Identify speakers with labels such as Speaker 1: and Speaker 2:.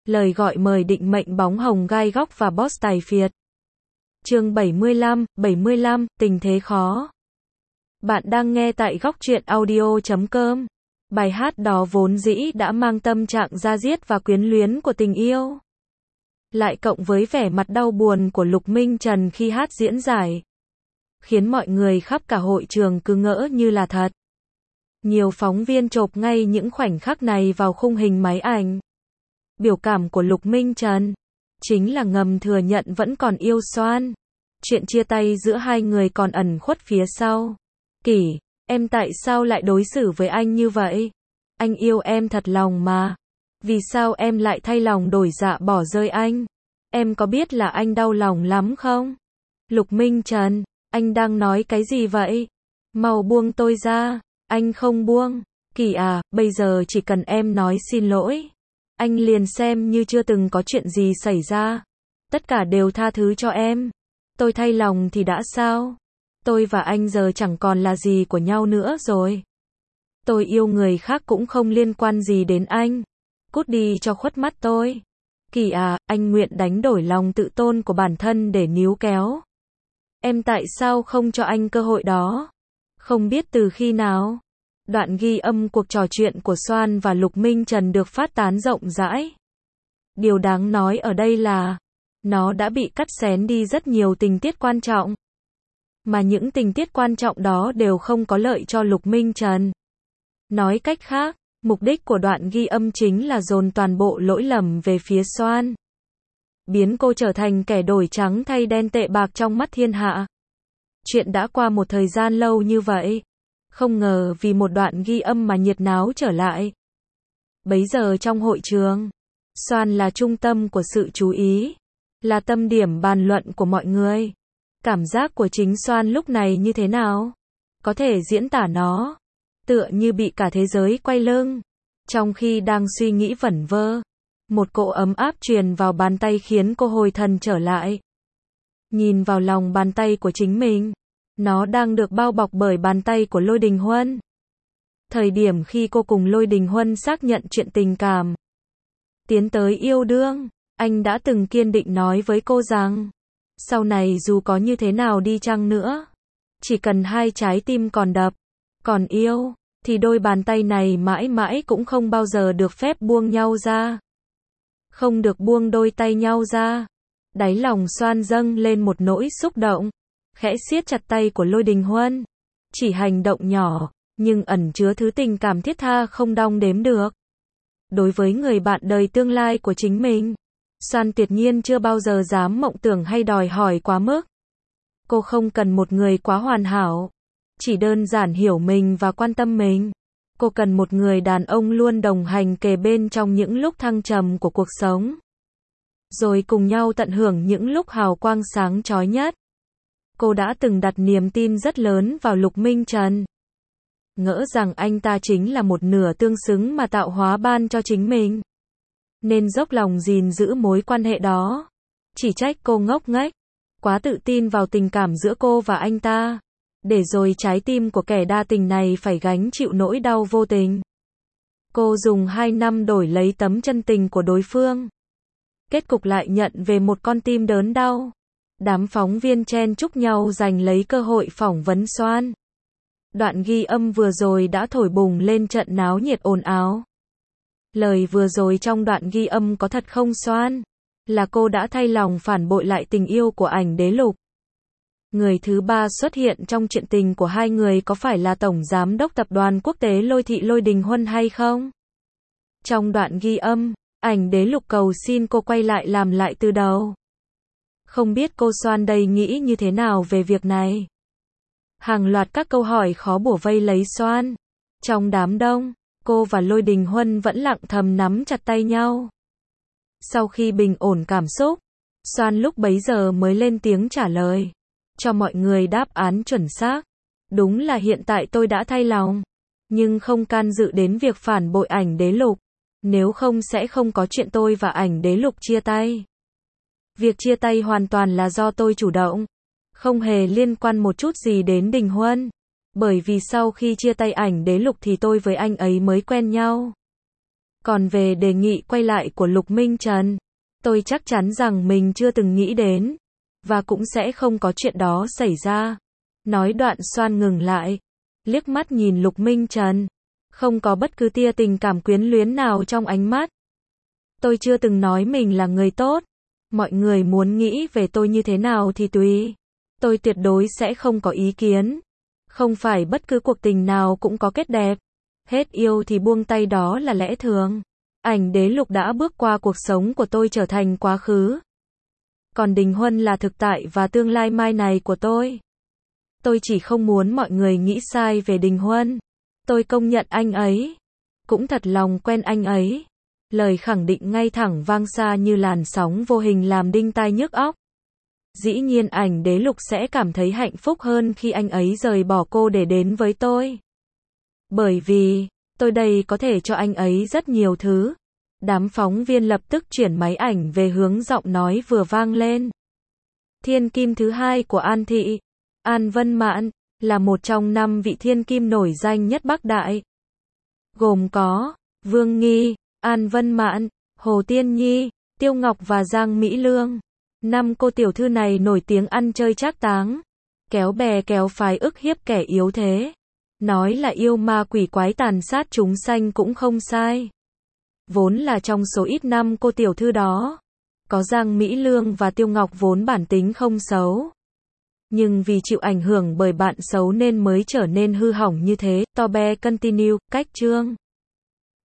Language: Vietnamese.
Speaker 1: Lời gọi mời định mệnh bóng hồng gai góc và boss tài phiệt. Chương 75, tình thế khó. Bạn đang nghe tại góc truyện audio.com. Bài hát đó vốn dĩ đã mang tâm trạng da diết và quyến luyến của tình yêu. Lại cộng với vẻ mặt đau buồn của Lục Minh Trần khi hát diễn giải, khiến mọi người khắp cả hội trường cứ ngỡ như là thật. Nhiều phóng viên chộp ngay những khoảnh khắc này vào khung hình máy ảnh. Biểu cảm của Lục Minh Trần chính là ngầm thừa nhận vẫn còn yêu Soan. Chuyện chia tay giữa hai người còn ẩn khuất phía sau. Kỷ, em tại sao lại đối xử với anh như vậy? Anh yêu em thật lòng mà. Vì sao em lại thay lòng đổi dạ bỏ rơi anh? Em có biết là anh đau lòng lắm không? Lục Minh Trần, anh đang nói cái gì vậy? Mau buông tôi ra. Anh không buông. Kỷ à, bây giờ chỉ cần em nói xin lỗi, anh liền xem như chưa từng có chuyện gì xảy ra. Tất cả đều tha thứ cho em. Tôi thay lòng thì đã sao? Tôi và anh giờ chẳng còn là gì của nhau nữa rồi. Tôi yêu người khác cũng không liên quan gì đến anh. Cút đi cho khuất mắt tôi. Kỷ à, anh nguyện đánh đổi lòng tự tôn của bản thân để níu kéo em, tại sao không cho anh cơ hội đó? Không biết từ khi nào, đoạn ghi âm cuộc trò chuyện của Soan và Lục Minh Trần được phát tán rộng rãi. Điều đáng nói ở đây là, nó đã bị cắt xén đi rất nhiều tình tiết quan trọng. Mà những tình tiết quan trọng đó đều không có lợi cho Lục Minh Trần. Nói cách khác, mục đích của đoạn ghi âm chính là dồn toàn bộ lỗi lầm về phía Soan. Biến cô trở thành kẻ đổi trắng thay đen tệ bạc trong mắt thiên hạ. Chuyện đã qua một thời gian lâu như vậy. Không ngờ vì một đoạn ghi âm mà nhiệt náo trở lại. Bấy giờ trong hội trường, Soan là trung tâm của sự chú ý, là tâm điểm bàn luận của mọi người. Cảm giác của chính Soan lúc này như thế nào? Có thể diễn tả nó, tựa như bị cả thế giới quay lưng. Trong khi đang suy nghĩ vẩn vơ, một cỗ ấm áp truyền vào bàn tay khiến cô hồi thần trở lại. Nhìn vào lòng bàn tay của chính mình, nó đang được bao bọc bởi bàn tay của Lôi Đình Huân. Thời điểm khi cô cùng Lôi Đình Huân xác nhận chuyện tình cảm, tiến tới yêu đương, anh đã từng kiên định nói với cô rằng, sau này dù có như thế nào đi chăng nữa, chỉ cần hai trái tim còn đập, còn yêu, thì đôi bàn tay này mãi mãi cũng không bao giờ được phép buông nhau ra. Không được buông đôi tay nhau ra. Đáy lòng Soan dâng lên một nỗi xúc động, khẽ siết chặt tay của Lôi Đình Huân. Chỉ hành động nhỏ, nhưng ẩn chứa thứ tình cảm thiết tha không đong đếm được. Đối với người bạn đời tương lai của chính mình, Soan tuyệt nhiên chưa bao giờ dám mộng tưởng hay đòi hỏi quá mức. Cô không cần một người quá hoàn hảo, chỉ đơn giản hiểu mình và quan tâm mình. Cô cần một người đàn ông luôn đồng hành kề bên trong những lúc thăng trầm của cuộc sống, rồi cùng nhau tận hưởng những lúc hào quang sáng chói nhất. Cô đã từng đặt niềm tin rất lớn vào Lục Minh Trần, ngỡ rằng anh ta chính là một nửa tương xứng mà tạo hóa ban cho chính mình, nên dốc lòng gìn giữ mối quan hệ đó. Chỉ trách cô ngốc nghếch, quá tự tin vào tình cảm giữa cô và anh ta, để rồi trái tim của kẻ đa tình này phải gánh chịu nỗi đau vô tình. Cô dùng 2 năm đổi lấy tấm chân tình của đối phương, kết cục lại nhận về một con tim đớn đau. Đám phóng viên chen chúc nhau giành lấy cơ hội phỏng vấn Soan. Đoạn ghi âm vừa rồi đã thổi bùng lên trận náo nhiệt ồn ào. Lời vừa rồi trong đoạn ghi âm có thật không Soan? Là cô đã thay lòng phản bội lại tình yêu của Ảnh Đế Lục. Người thứ ba xuất hiện trong chuyện tình của hai người có phải là Tổng Giám đốc Tập đoàn Quốc tế Lôi Thị Lôi Đình Huân hay không? Trong đoạn ghi âm, Ảnh Đế Lục cầu xin cô quay lại làm lại từ đầu. Không biết cô Soan đây nghĩ như thế nào về việc này? Hàng loạt các câu hỏi khó bủa vây lấy Soan. Trong đám đông, cô và Lôi Đình Huân vẫn lặng thầm nắm chặt tay nhau. Sau khi bình ổn cảm xúc, Soan lúc bấy giờ mới lên tiếng trả lời, cho mọi người đáp án chuẩn xác. Đúng là hiện tại tôi đã thay lòng, nhưng không can dự đến việc phản bội Ảnh Đế Lục. Nếu không sẽ không có chuyện tôi và Ảnh Đế Lục chia tay. Việc chia tay hoàn toàn là do tôi chủ động, không hề liên quan một chút gì đến Đình Huân. Bởi vì sau khi chia tay Ảnh Đế Lục thì tôi với anh ấy mới quen nhau. Còn về đề nghị quay lại của Lục Minh Trần, tôi chắc chắn rằng mình chưa từng nghĩ đến, và cũng sẽ không có chuyện đó xảy ra. Nói đoạn Soan ngừng lại, liếc mắt nhìn Lục Minh Trần, không có bất cứ tia tình cảm quyến luyến nào trong ánh mắt. Tôi chưa từng nói mình là người tốt. Mọi người muốn nghĩ về tôi như thế nào thì tùy. Tôi tuyệt đối sẽ không có ý kiến. Không phải bất cứ cuộc tình nào cũng có kết đẹp. Hết yêu thì buông tay, đó là lẽ thường. Ảnh đế Lục đã bước qua cuộc sống của tôi, trở thành quá khứ. Còn Đình Huân là thực tại và tương lai mai này của tôi. Tôi chỉ không muốn mọi người nghĩ sai về Đình Huân. Tôi công nhận anh ấy. Cũng thật lòng quen anh ấy. Lời khẳng định ngay thẳng vang xa như làn sóng vô hình làm đinh tai nhức óc. Dĩ nhiên ảnh đế Lục sẽ cảm thấy hạnh phúc hơn khi anh ấy rời bỏ cô để đến với tôi. Bởi vì, tôi đây có thể cho anh ấy rất nhiều thứ. Đám phóng viên lập tức chuyển máy ảnh về hướng giọng nói vừa vang lên. Thiên kim thứ hai của An Thị, An Vân Mạn, là một trong 5 vị thiên kim nổi danh nhất Bắc Đại. Gồm có Vương Nghi, An Vân Mạn, Hồ Tiên Nhi, Tiêu Ngọc và Giang Mỹ Lương. 5 cô tiểu thư này nổi tiếng ăn chơi trác táng, kéo bè kéo phái ức hiếp kẻ yếu thế. Nói là yêu ma quỷ quái tàn sát chúng sanh cũng không sai. Vốn là trong số ít 5 cô tiểu thư đó, có Giang Mỹ Lương và Tiêu Ngọc vốn bản tính không xấu. Nhưng vì chịu ảnh hưởng bởi bạn xấu nên mới trở nên hư hỏng như thế. Tobe continue, cách chương